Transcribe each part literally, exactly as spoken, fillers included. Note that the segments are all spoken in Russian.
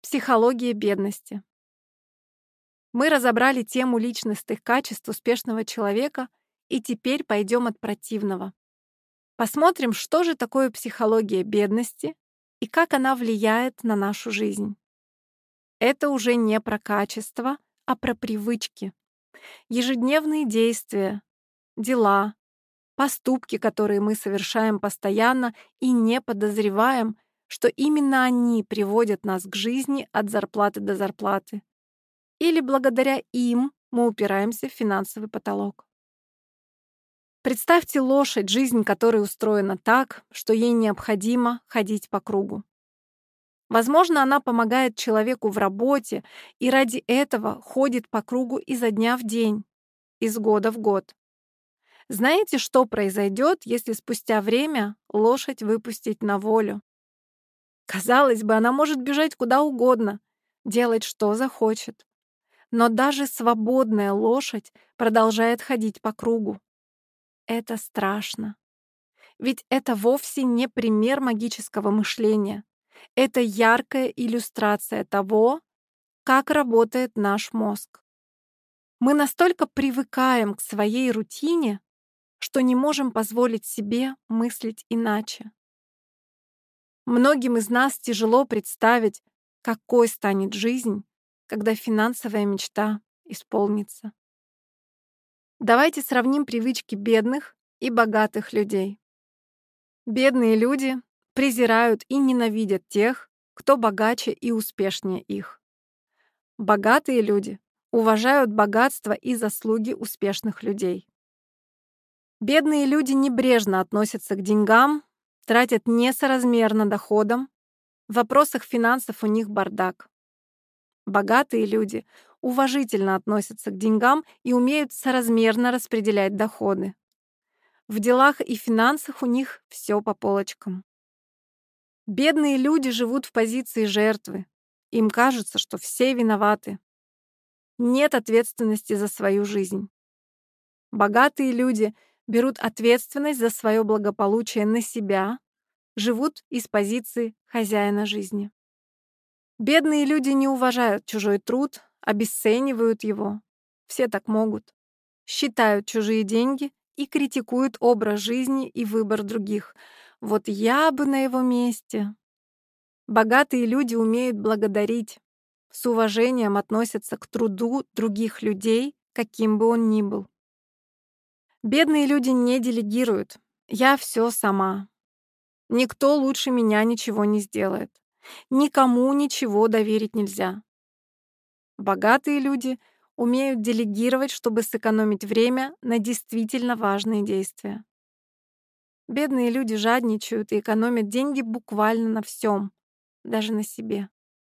Психология бедности. Мы разобрали тему личностных качеств успешного человека, и теперь пойдем от противного. Посмотрим, что же такое психология бедности и как она влияет на нашу жизнь. Это уже не про качество, а про привычки. Ежедневные действия, дела, поступки, которые мы совершаем постоянно и не подозреваем, что именно они приводят нас к жизни от зарплаты до зарплаты. Или благодаря им мы упираемся в финансовый потолок. Представьте лошадь, жизнь которой устроена так, что ей необходимо ходить по кругу. Возможно, она помогает человеку в работе и ради этого ходит по кругу изо дня в день, из года в год. Знаете, что произойдет, если спустя время лошадь выпустить на волю? Казалось бы, она может бежать куда угодно, делать что захочет. Но даже свободная лошадь продолжает ходить по кругу. Это страшно. Ведь это вовсе не пример магического мышления. Это яркая иллюстрация того, как работает наш мозг. Мы настолько привыкаем к своей рутине, что не можем позволить себе мыслить иначе. Многим из нас тяжело представить, какой станет жизнь, когда финансовая мечта исполнится. Давайте сравним привычки бедных и богатых людей. Бедные люди презирают и ненавидят тех, кто богаче и успешнее их. Богатые люди уважают богатство и заслуги успешных людей. Бедные люди небрежно относятся к деньгам, тратят несоразмерно доходам, в вопросах финансов у них бардак. Богатые люди уважительно относятся к деньгам и умеют соразмерно распределять доходы. В делах и финансах у них все по полочкам. Бедные люди живут в позиции жертвы. Им кажется, что все виноваты. Нет ответственности за свою жизнь. Богатые люди берут ответственность за свое благополучие на себя, живут из позиции хозяина жизни. Бедные люди не уважают чужой труд, обесценивают его. Все так могут. Считают чужие деньги и критикуют образ жизни и выбор других. Вот я бы на его месте. Богатые люди умеют благодарить, с уважением относятся к труду других людей, каким бы он ни был. Бедные люди не делегируют. Я все сама. Никто лучше меня ничего не сделает. Никому ничего доверить нельзя. Богатые люди умеют делегировать, чтобы сэкономить время на действительно важные действия. Бедные люди жадничают и экономят деньги буквально на всем, даже на себе.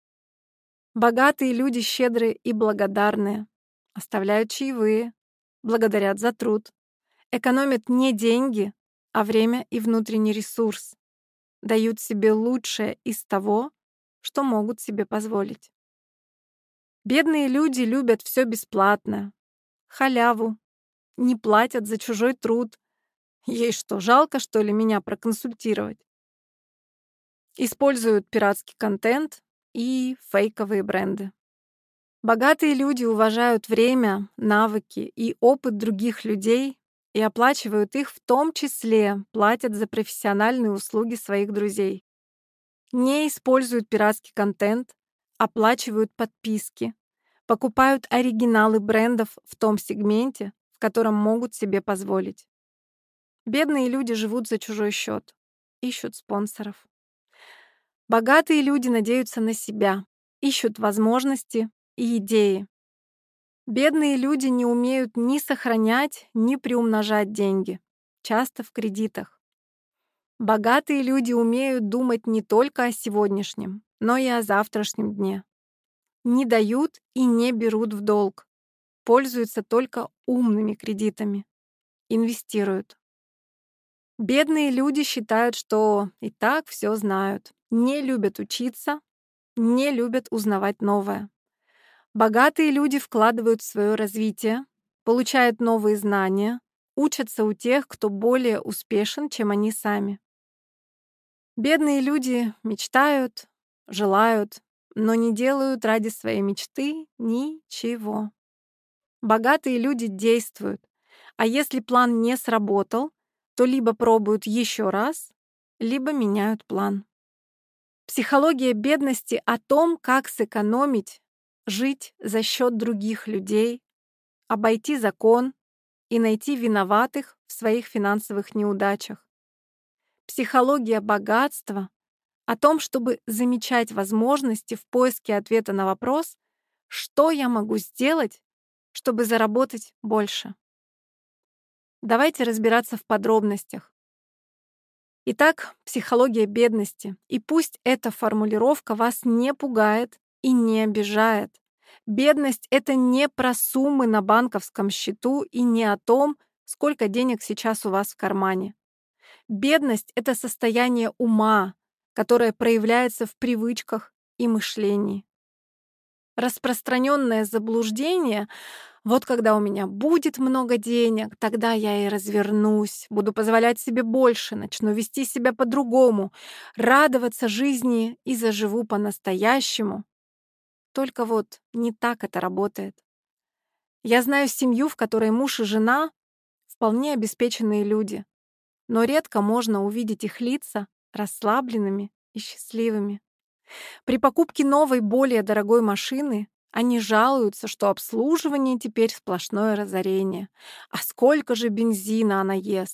Богатые люди щедрые и благодарные, оставляют чаевые, благодарят за труд, экономят не деньги, а время и внутренний ресурс, дают себе лучшее из того, что могут себе позволить. Бедные люди любят все бесплатно, халяву, не платят за чужой труд. Ей что, жалко, что ли, меня проконсультировать? Используют пиратский контент и фейковые бренды. Богатые люди уважают время, навыки и опыт других людей и оплачивают их, в том числе платят за профессиональные услуги своих друзей. Не используют пиратский контент, оплачивают подписки, покупают оригиналы брендов в том сегменте, в котором могут себе позволить. Бедные люди живут за чужой счет, ищут спонсоров. Богатые люди надеются на себя, ищут возможности и идеи. Бедные люди не умеют ни сохранять, ни приумножать деньги, часто в кредитах. Богатые люди умеют думать не только о сегодняшнем, но и о завтрашнем дне. Не дают и не берут в долг, пользуются только умными кредитами, инвестируют. Бедные люди считают, что и так все знают, не любят учиться, не любят узнавать новое. Богатые люди вкладывают в свое развитие, получают новые знания, учатся у тех, кто более успешен, чем они сами. Бедные люди мечтают, желают, но не делают ради своей мечты ничего. Богатые люди действуют, а если план не сработал, то либо пробуют еще раз, либо меняют план. Психология бедности о том, как сэкономить, жить за счет других людей, обойти закон и найти виноватых в своих финансовых неудачах. Психология богатства о том, чтобы замечать возможности в поиске ответа на вопрос, что я могу сделать, чтобы заработать больше. Давайте разбираться в подробностях. Итак, психология бедности. И пусть эта формулировка вас не пугает и не обижает. Бедность — это не про суммы на банковском счету и не о том, сколько денег сейчас у вас в кармане. Бедность — это состояние ума, которое проявляется в привычках и мышлении. Распространенное заблуждение: вот когда у меня будет много денег, тогда я и развернусь, буду позволять себе больше, начну вести себя по-другому, радоваться жизни и заживу по-настоящему. Только вот не так это работает. Я знаю семью, в которой муж и жена вполне обеспеченные люди, но редко можно увидеть их лица расслабленными и счастливыми. При покупке новой, более дорогой машины они жалуются, что обслуживание теперь сплошное разорение. А сколько же бензина она ест?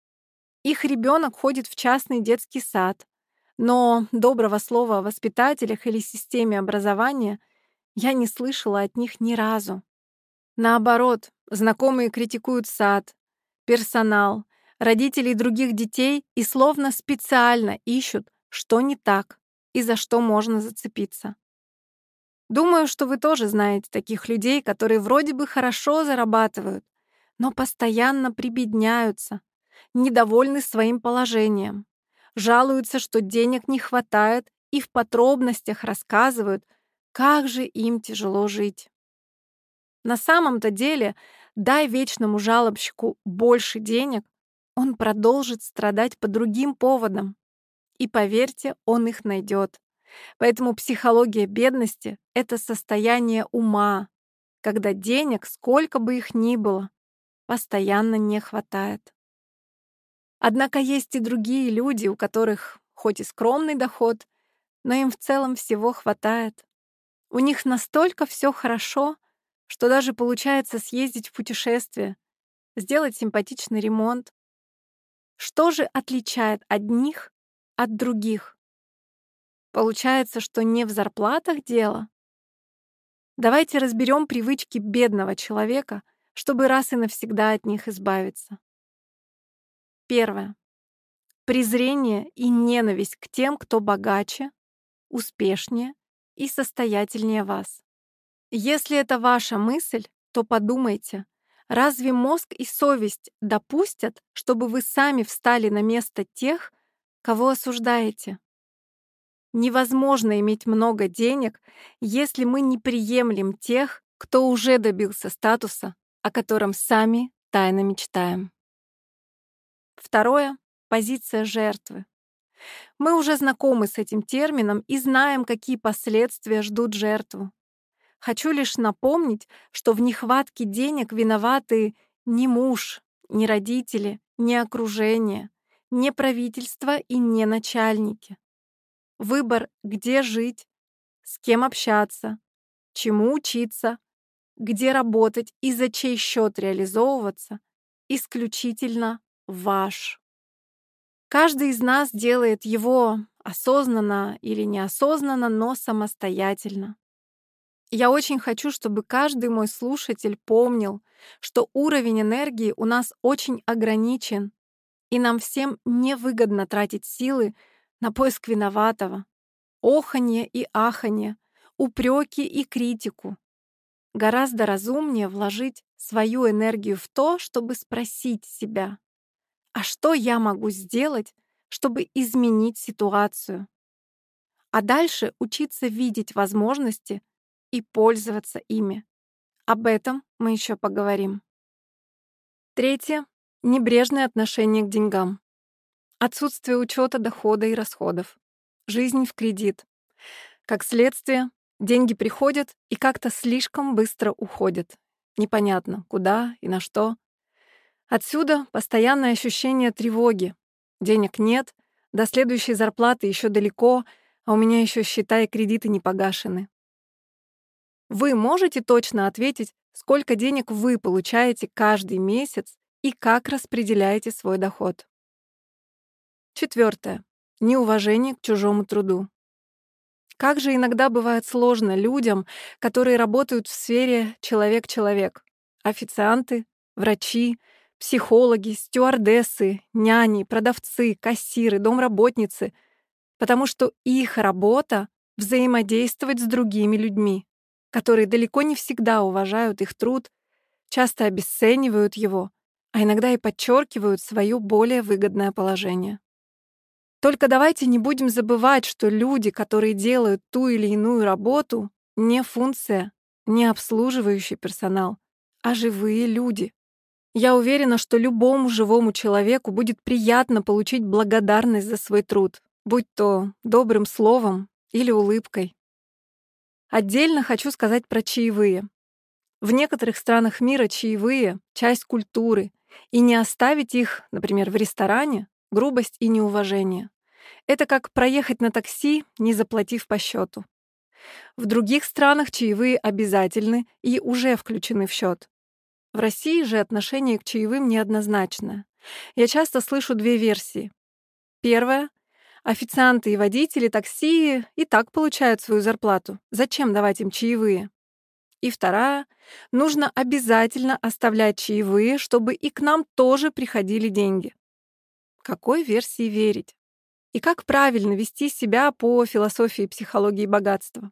Их ребенок ходит в частный детский сад, но доброго слова о воспитателях или системе образования я не слышала от них ни разу. Наоборот, знакомые критикуют сад, персонал, родителей других детей и словно специально ищут, что не так и за что можно зацепиться. Думаю, что вы тоже знаете таких людей, которые вроде бы хорошо зарабатывают, но постоянно прибедняются, недовольны своим положением, жалуются, что денег не хватает, и в подробностях рассказывают, как же им тяжело жить. На самом-то деле, дай вечному жалобщику больше денег, он продолжит страдать по другим поводам. И поверьте, он их найдет. Поэтому психология бедности — это состояние ума, когда денег, сколько бы их ни было, постоянно не хватает. Однако есть и другие люди, у которых хоть и скромный доход, но им в целом всего хватает. У них настолько все хорошо, что даже получается съездить в путешествие, сделать симпатичный ремонт. Что же отличает одних от других? Получается, что не в зарплатах дело? Давайте разберем привычки бедного человека, чтобы раз и навсегда от них избавиться. Первое. Презрение и ненависть к тем, кто богаче, успешнее и состоятельнее вас. Если это ваша мысль, то подумайте, разве мозг и совесть допустят, чтобы вы сами встали на место тех, кого осуждаете? Невозможно иметь много денег, если мы не приемлем тех, кто уже добился статуса, о котором сами тайно мечтаем. Второе — позиция жертвы. Мы уже знакомы с этим термином и знаем, какие последствия ждут жертву. Хочу лишь напомнить, что в нехватке денег виноваты не муж, не родители, не окружение, не правительство и не начальники. Выбор, где жить, с кем общаться, чему учиться, где работать и за чей счет реализовываться, исключительно ваш. Каждый из нас делает его осознанно или неосознанно, но самостоятельно. Я очень хочу, чтобы каждый мой слушатель помнил, что уровень энергии у нас очень ограничен, и нам всем невыгодно тратить силы на поиск виноватого, оханье и аханье, упреки и критику. Гораздо разумнее вложить свою энергию в то, чтобы спросить себя, а что я могу сделать, чтобы изменить ситуацию? А дальше учиться видеть возможности и пользоваться ими. Об этом мы еще поговорим. Третье. Небрежное отношение к деньгам. Отсутствие учета дохода и расходов. Жизнь в кредит. Как следствие, Деньги приходят и как-то слишком быстро уходят. Непонятно, куда и на что. Отсюда постоянное ощущение тревоги. Денег нет, до следующей зарплаты еще далеко, а у меня еще счета и кредиты не погашены. Вы можете точно ответить, сколько денег вы получаете каждый месяц и как распределяете свой доход? Четвертое. Неуважение к чужому труду. Как же иногда бывает сложно людям, которые работают в сфере человек-человек. Официанты, врачи, психологи, стюардессы, няни, продавцы, кассиры, домработницы, потому что их работа — взаимодействовать с другими людьми, которые далеко не всегда уважают их труд, часто обесценивают его, а иногда и подчеркивают свое более выгодное положение. Только давайте не будем забывать, что люди, которые делают ту или иную работу, не функция, не обслуживающий персонал, а живые люди. Я уверена, что любому живому человеку будет приятно получить благодарность за свой труд, будь то добрым словом или улыбкой. Отдельно хочу сказать про чаевые. В некоторых странах мира чаевые — часть культуры, и не оставить их, например, в ресторане — грубость и неуважение. Это как проехать на такси, не заплатив по счету. В других странах чаевые обязательны и уже включены в счет. В России же отношение к чаевым неоднозначное. Я часто слышу две версии. Первая — официанты и водители такси и так получают свою зарплату. Зачем давать им чаевые? И вторая — нужно обязательно оставлять чаевые, чтобы и к нам тоже приходили деньги. Какой версии верить? И как правильно вести себя по философии психологии богатства?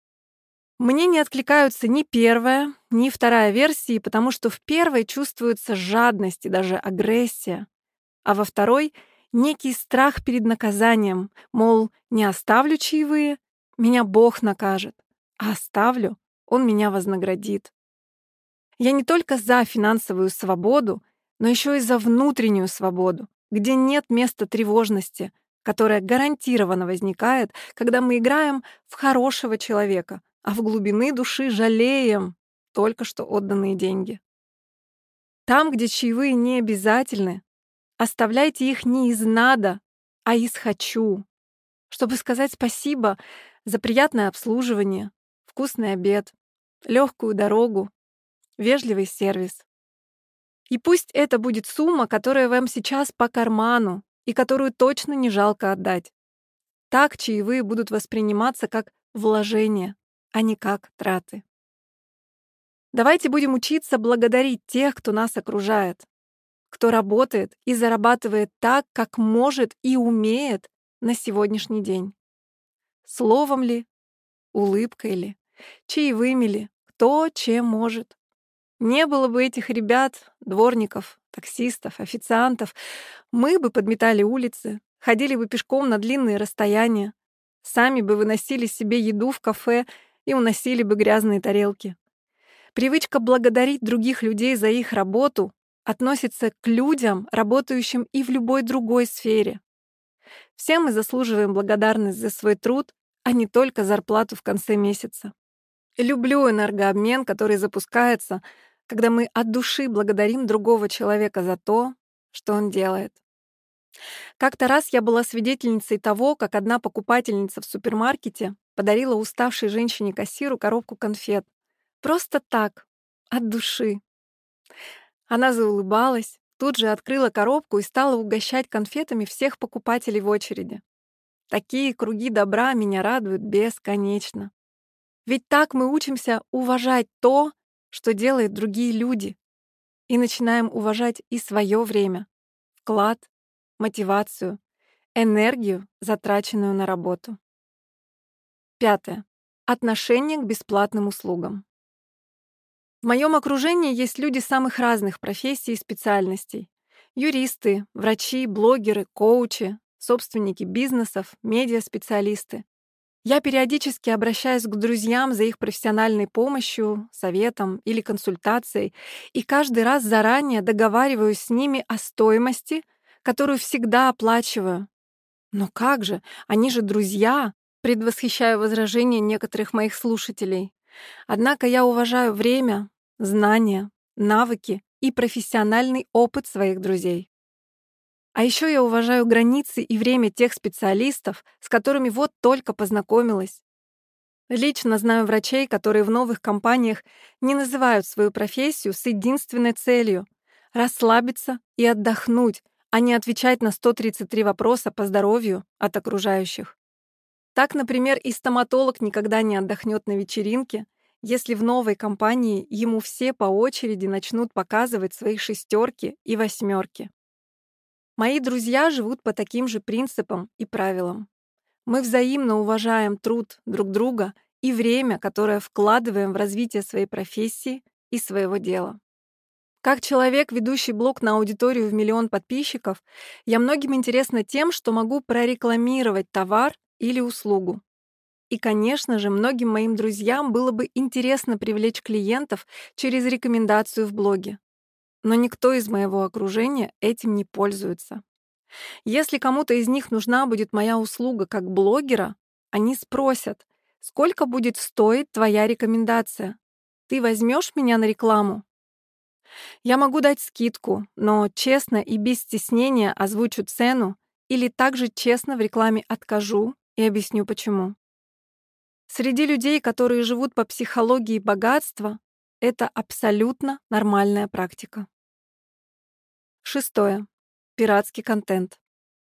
Мне не откликаются ни первая, ни вторая версии, потому что в первой чувствуется жадность и даже агрессия, а во второй — некий страх перед наказанием, мол, не оставлю чаевые, меня Бог накажет, а оставлю, Он меня вознаградит. Я не только за финансовую свободу, но еще и за внутреннюю свободу, где нет места тревожности, которая гарантированно возникает, когда мы играем в хорошего человека, а в глубины души жалеем только что отданные деньги. Там, где чаевые не обязательны, оставляйте их не из «надо», а из «хочу», чтобы сказать спасибо за приятное обслуживание, вкусный обед, легкую дорогу, вежливый сервис. И пусть это будет сумма, которая вам сейчас по карману и которую точно не жалко отдать. Так чаевые будут восприниматься как вложение, а не как траты. Давайте будем учиться благодарить тех, кто нас окружает, кто работает и зарабатывает так, как может и умеет на сегодняшний день. Словом ли, улыбкой ли, чаевыми ли, кто чем может. Не было бы этих ребят, дворников, таксистов, официантов, мы бы подметали улицы, ходили бы пешком на длинные расстояния, сами бы выносили себе еду в кафе и уносили бы грязные тарелки. Привычка благодарить других людей за их работу относится к людям, работающим и в любой другой сфере. Все мы заслуживаем благодарность за свой труд, а не только зарплату в конце месяца. Люблю энергообмен, который запускается, когда мы от души благодарим другого человека за то, что он делает. Как-то раз я была свидетельницей того, как одна покупательница в супермаркете подарила уставшей женщине-кассиру коробку конфет. Просто так, от души. Она заулыбалась, тут же открыла коробку и стала угощать конфетами всех покупателей в очереди. Такие круги добра меня радуют бесконечно. Ведь так мы учимся уважать то, что делают другие люди, и начинаем уважать и свое время, вклад, мотивацию, энергию, затраченную на работу. Пятое. Отношение к бесплатным услугам. В моем окружении есть люди самых разных профессий и специальностей. Юристы, врачи, блогеры, коучи, собственники бизнесов, медиаспециалисты. Я периодически обращаюсь к друзьям за их профессиональной помощью, советом или консультацией, и каждый раз заранее договариваюсь с ними о стоимости, которую всегда оплачиваю. Но как же, они же друзья, Предвосхищаю возражения некоторых моих слушателей. Однако я уважаю время, знания, навыки и профессиональный опыт своих друзей. А еще я уважаю границы и время тех специалистов, с которыми вот только познакомилась. Лично знаю врачей, которые в новых компаниях не называют свою профессию с единственной целью — расслабиться и отдохнуть, а не отвечать на сто тридцать три вопроса по здоровью от окружающих. Так, например, и стоматолог никогда не отдохнет на вечеринке, если в новой компании ему все по очереди начнут показывать свои шестерки и восьмерки. Мои друзья живут по таким же принципам и правилам. Мы взаимно уважаем труд друг друга и время, которое вкладываем в развитие своей профессии и своего дела. Как человек, ведущий блог на аудиторию в миллион подписчиков, я многим интересна тем, что могу прорекламировать товар или услугу. И, конечно же, многим моим друзьям было бы интересно привлечь клиентов через рекомендацию в блоге. Но никто из моего окружения этим не пользуется. Если кому-то из них нужна будет моя услуга как блогера, они спросят, сколько будет стоить твоя рекомендация? Ты возьмешь меня на рекламу? Я могу дать скидку, но честно и без стеснения озвучу цену или также честно в рекламе откажу и объясню почему. Среди людей, которые живут по психологии богатства, это абсолютно нормальная практика. Шестое. Пиратский контент.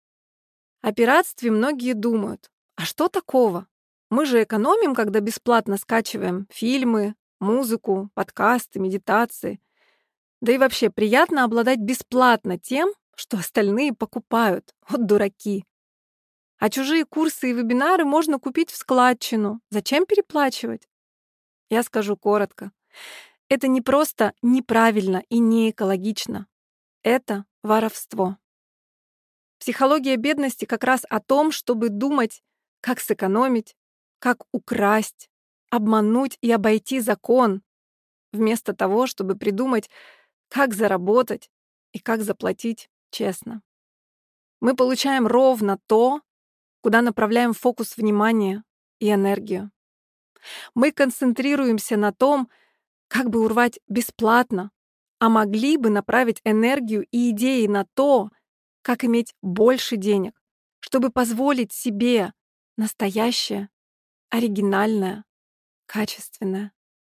О пиратстве многие думают: а что такого? Мы же экономим, когда бесплатно скачиваем фильмы, музыку, подкасты, медитации. Да и вообще приятно обладать бесплатно тем, что остальные покупают. Вот дураки. А чужие курсы и вебинары можно купить в складчину. Зачем переплачивать? Я скажу коротко. Это не просто неправильно и не экологично. Это воровство. Психология бедности как раз о том, чтобы думать, как сэкономить, как украсть, обмануть и обойти закон, вместо того, чтобы придумать, как заработать и как заплатить честно. Мы получаем ровно то, куда направляем фокус внимания и энергию. Мы концентрируемся на том, как бы урвать бесплатно, а могли бы направить энергию и идеи на то, как иметь больше денег, чтобы позволить себе настоящее, оригинальное, качественное.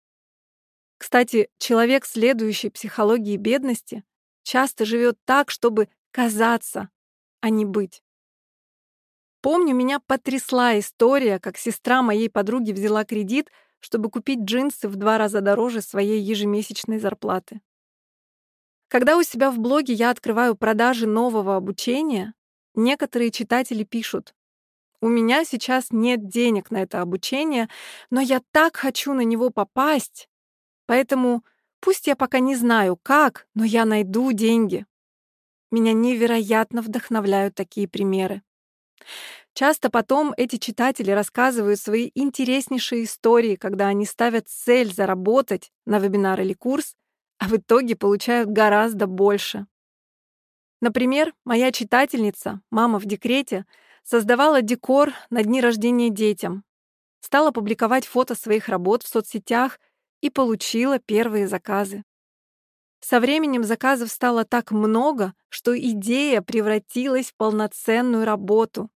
Кстати, человек, следующий психологии бедности, часто живет так, чтобы казаться, а не быть. Помню, меня потрясла история, как сестра моей подруги взяла кредит, чтобы купить джинсы в два раза дороже своей ежемесячной зарплаты. Когда у себя в блоге я открываю продажи нового обучения, некоторые читатели пишут: «У меня сейчас нет денег на это обучение, но я так хочу на него попасть, поэтому пусть я пока не знаю как, но я найду деньги». Меня невероятно вдохновляют такие примеры. Часто потом эти читатели рассказывают свои интереснейшие истории, когда они ставят цель заработать на вебинар или курс, а в итоге получают гораздо больше. Например, моя читательница, мама в декрете, создавала декор на дни рождения детям, стала публиковать фото своих работ в соцсетях и получила первые заказы. Со временем заказов стало так много, что идея превратилась в полноценную работу.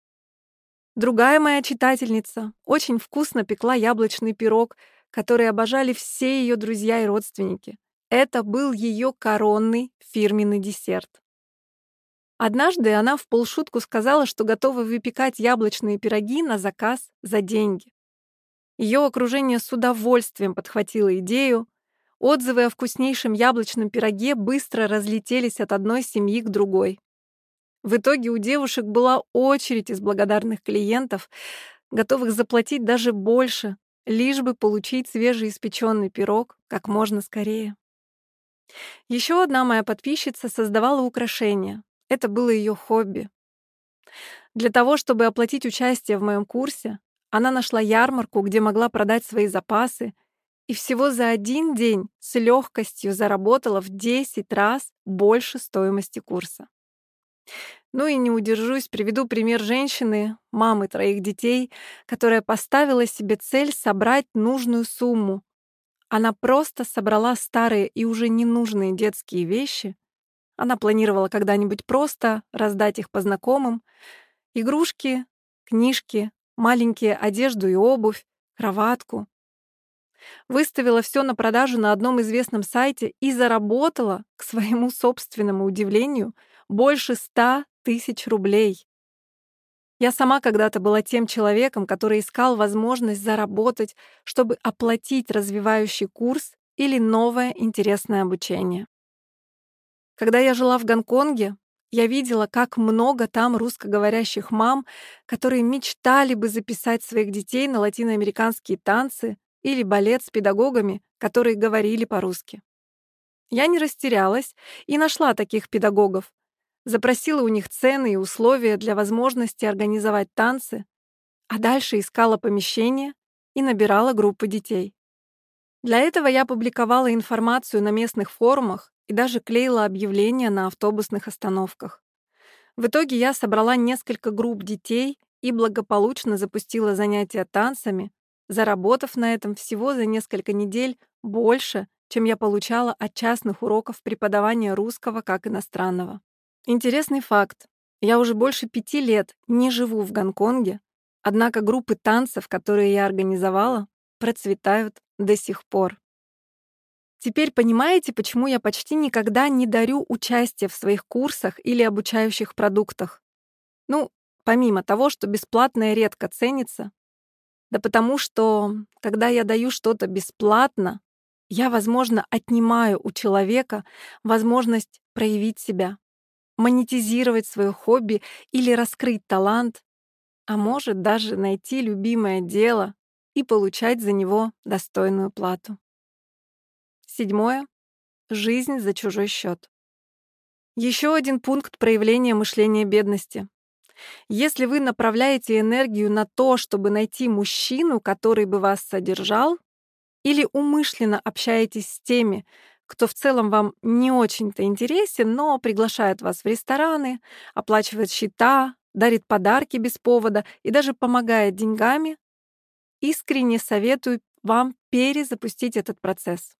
Другая моя читательница очень вкусно пекла яблочный пирог, который обожали все ее друзья и родственники. Это был ее коронный фирменный десерт. Однажды она в полшутку сказала, что готова выпекать яблочные пироги на заказ за деньги. Ее окружение с удовольствием подхватило идею. Отзывы о вкуснейшем яблочном пироге быстро разлетелись от одной семьи к другой. В итоге у девушек была очередь из благодарных клиентов, готовых заплатить даже больше, лишь бы получить свежеиспеченный пирог как можно скорее. Еще одна моя подписчица создавала украшения. Это было ее хобби. Для того, чтобы оплатить участие в моем курсе, она нашла ярмарку, где могла продать свои запасы, и всего за один день с легкостью заработала в десять раз больше стоимости курса. Ну и не удержусь, приведу пример женщины, мамы троих детей, которая поставила себе цель собрать нужную сумму. Она просто собрала старые и уже ненужные детские вещи. Она планировала когда-нибудь просто раздать их по знакомым. Игрушки, книжки, маленькие одежду и обувь, кроватку. Выставила все на продажу на одном известном сайте и заработала, к своему собственному удивлению, больше ста тысяч рублей. Я сама когда-то была тем человеком, который искал возможность заработать, чтобы оплатить развивающий курс или новое интересное обучение. Когда я жила в Гонконге, я видела, как много там русскоговорящих мам, которые мечтали бы записать своих детей на латиноамериканские танцы или балет с педагогами, которые говорили по-русски. Я не растерялась и нашла таких педагогов, запросила у них цены и условия для возможности организовать танцы, а дальше искала помещение и набирала группы детей. Для этого я публиковала информацию на местных форумах и даже клеила объявления на автобусных остановках. В итоге я собрала несколько групп детей и благополучно запустила занятия танцами, заработав на этом всего за несколько недель больше, чем я получала от частных уроков преподавания русского как иностранного. Интересный факт. Я уже больше пяти лет не живу в Гонконге, однако группы танцев, которые я организовала, процветают до сих пор. Теперь понимаете, почему я почти никогда не дарю участие в своих курсах или обучающих продуктах? Ну, помимо того, что бесплатное редко ценится, да потому что, когда я даю что-то бесплатно, я, возможно, отнимаю у человека возможность проявить себя, монетизировать свое хобби или раскрыть талант, а может даже найти любимое дело и получать за него достойную плату. Седьмое. Жизнь за чужой счет. Еще один пункт проявления мышления бедности. Если вы направляете энергию на то, чтобы найти мужчину, который бы вас содержал, или умышленно общаетесь с теми, кто в целом вам не очень-то интересен, но приглашает вас в рестораны, оплачивает счета, дарит подарки без повода и даже помогает деньгами, искренне советую вам перезапустить этот процесс.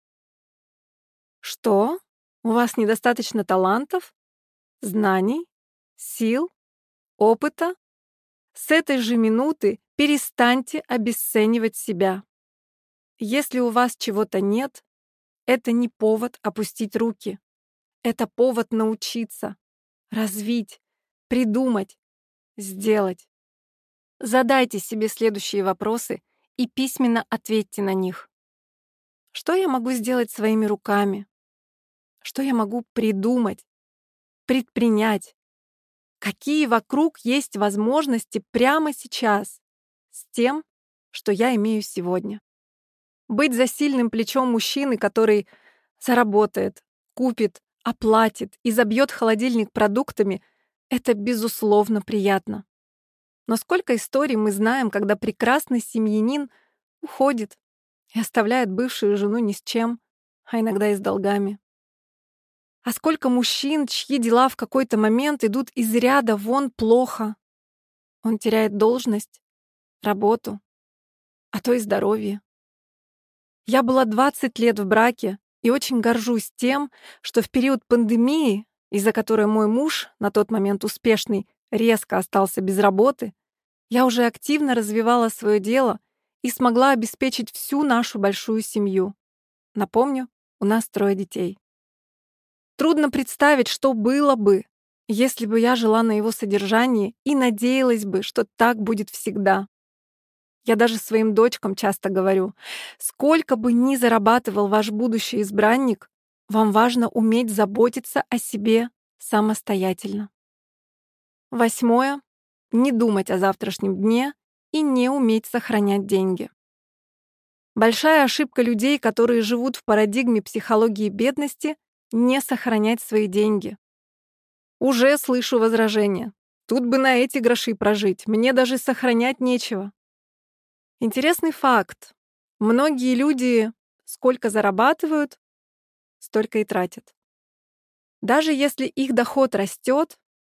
Что? У вас недостаточно талантов, знаний, сил, опыта? С этой же минуты перестаньте обесценивать себя. Если у вас чего-то нет, это не повод опустить руки. Это повод научиться, развить, придумать, сделать. Задайте себе следующие вопросы и письменно ответьте на них. Что я могу сделать своими руками? Что я могу придумать, предпринять? Какие вокруг есть возможности прямо сейчас с тем, что я имею сегодня? Быть за сильным плечом мужчины, который заработает, купит, оплатит и забьет холодильник продуктами, это, безусловно, приятно. Но сколько историй мы знаем, когда прекрасный семьянин уходит и оставляет бывшую жену ни с чем, а иногда и с долгами. А сколько мужчин, чьи дела в какой-то момент идут из ряда вон плохо. Он теряет должность, работу, а то и здоровье. Я была двадцать лет в браке и очень горжусь тем, что в период пандемии, из-за которой мой муж, на тот момент успешный, резко остался без работы, я уже активно развивала свое дело и смогла обеспечить всю нашу большую семью. Напомню, у нас трое детей. Трудно представить, что было бы, если бы я жила на его содержании и надеялась бы, что так будет всегда. Я даже своим дочкам часто говорю, сколько бы ни зарабатывал ваш будущий избранник, вам важно уметь заботиться о себе самостоятельно. Восьмое. Не думать о завтрашнем дне и не уметь сохранять деньги. Большая ошибка людей, которые живут в парадигме психологии бедности, не сохранять свои деньги. Уже слышу возражения. Тут бы на эти гроши прожить, мне даже сохранять нечего. Интересный факт. Многие люди сколько зарабатывают, столько и тратят. Даже если их доход растет,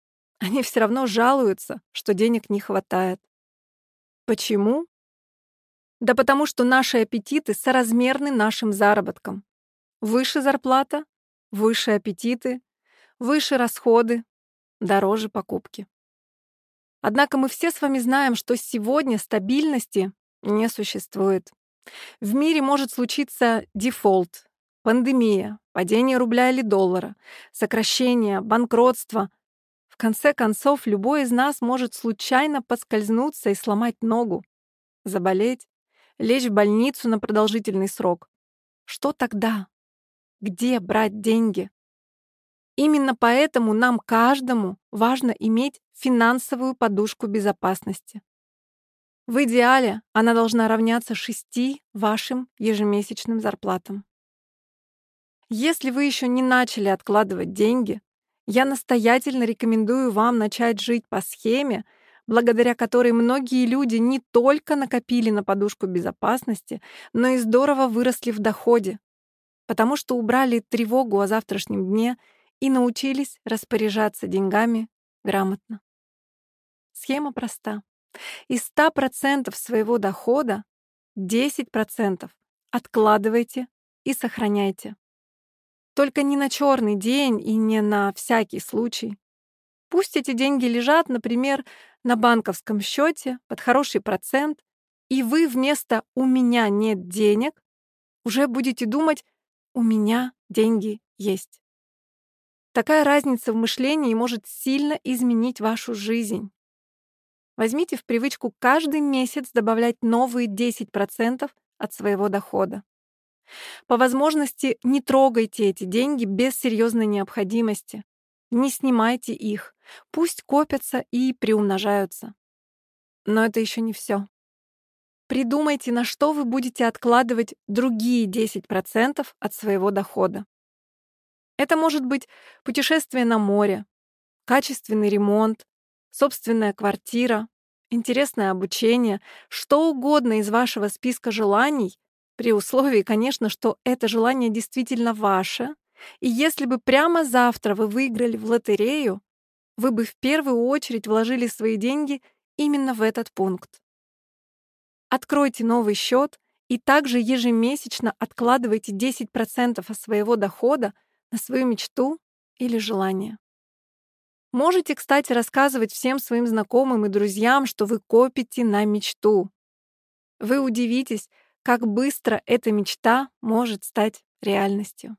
они все равно жалуются, что денег не хватает. Почему? Да потому что наши аппетиты соразмерны нашим заработкам. Выше зарплата — выше аппетиты, выше расходы, дороже покупки. Однако мы все с вами знаем, что сегодня стабильности не существует. В мире может случиться дефолт, пандемия, падение рубля или доллара, сокращение, банкротство. В конце концов, любой из нас может случайно поскользнуться и сломать ногу, заболеть, лечь в больницу на продолжительный срок. Что тогда? Где брать деньги? Именно поэтому нам каждому важно иметь финансовую подушку безопасности. В идеале она должна равняться шести вашим ежемесячным зарплатам. Если вы еще не начали откладывать деньги, я настоятельно рекомендую вам начать жить по схеме, благодаря которой многие люди не только накопили на подушку безопасности, но и здорово выросли в доходе, потому что убрали тревогу о завтрашнем дне и научились распоряжаться деньгами грамотно. Схема проста. Из ста процентов своего дохода десять процентов откладывайте и сохраняйте. Только не на черный день и не на всякий случай. Пусть эти деньги лежат, например, на банковском счете под хороший процент, и вы вместо «у меня нет денег» уже будете думать «у меня деньги есть». Такая разница в мышлении может сильно изменить вашу жизнь. Возьмите в привычку каждый месяц добавлять новые десять процентов от своего дохода. По возможности не трогайте эти деньги без серьезной необходимости. Не снимайте их. Пусть копятся и приумножаются. Но это еще не все. Придумайте, на что вы будете откладывать другие десять процентов от своего дохода. Это может быть путешествие на море, качественный ремонт, собственная квартира, интересное обучение, что угодно из вашего списка желаний, при условии, конечно, что это желание действительно ваше, и если бы прямо завтра вы выиграли в лотерею, вы бы в первую очередь вложили свои деньги именно в этот пункт. Откройте новый счет и также ежемесячно откладывайте десять процентов от своего дохода на свою мечту или желание. Можете, кстати, рассказывать всем своим знакомым и друзьям, что вы копите на мечту. Вы удивитесь, как быстро эта мечта может стать реальностью.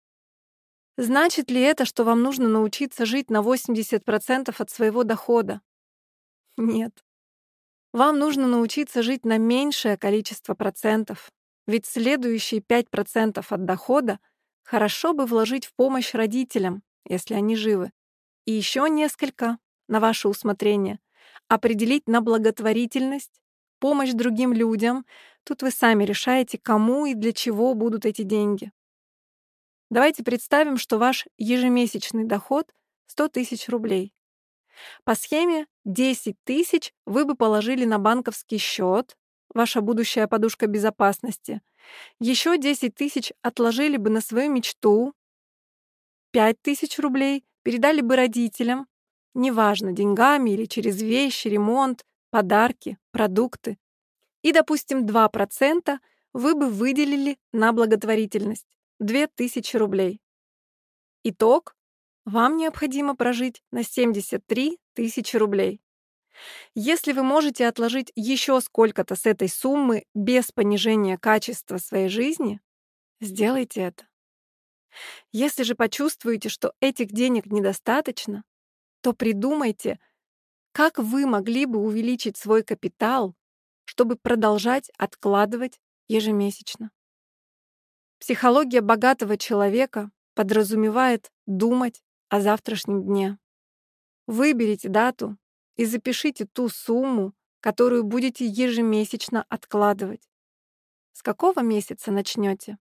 Значит ли это, что вам нужно научиться жить на восемьдесят процентов от своего дохода? Нет. Вам нужно научиться жить на меньшее количество процентов, ведь следующие пять процентов от дохода хорошо бы вложить в помощь родителям, если они живы, и еще несколько, на ваше усмотрение, определить на благотворительность, помощь другим людям. Тут вы сами решаете, кому и для чего будут эти деньги. Давайте представим, что ваш ежемесячный доход — сто тысяч рублей. По схеме десять тысяч вы бы положили на банковский счет, ваша будущая подушка безопасности. Еще десять тысяч отложили бы на свою мечту, пять тысяч рублей передали бы родителям, неважно, деньгами или через вещи, ремонт, подарки, продукты. И, допустим, два процента вы бы выделили на благотворительность — две тысячи рублей. Итог — вам необходимо прожить на семьдесят три тысячи рублей. Если вы можете отложить еще сколько-то с этой суммы без понижения качества своей жизни, сделайте это. Если же почувствуете, что этих денег недостаточно, то придумайте, как вы могли бы увеличить свой капитал, чтобы продолжать откладывать ежемесячно. Психология богатого человека подразумевает думать о завтрашнем дне. Выберите дату и запишите ту сумму, которую будете ежемесячно откладывать. С какого месяца начнете?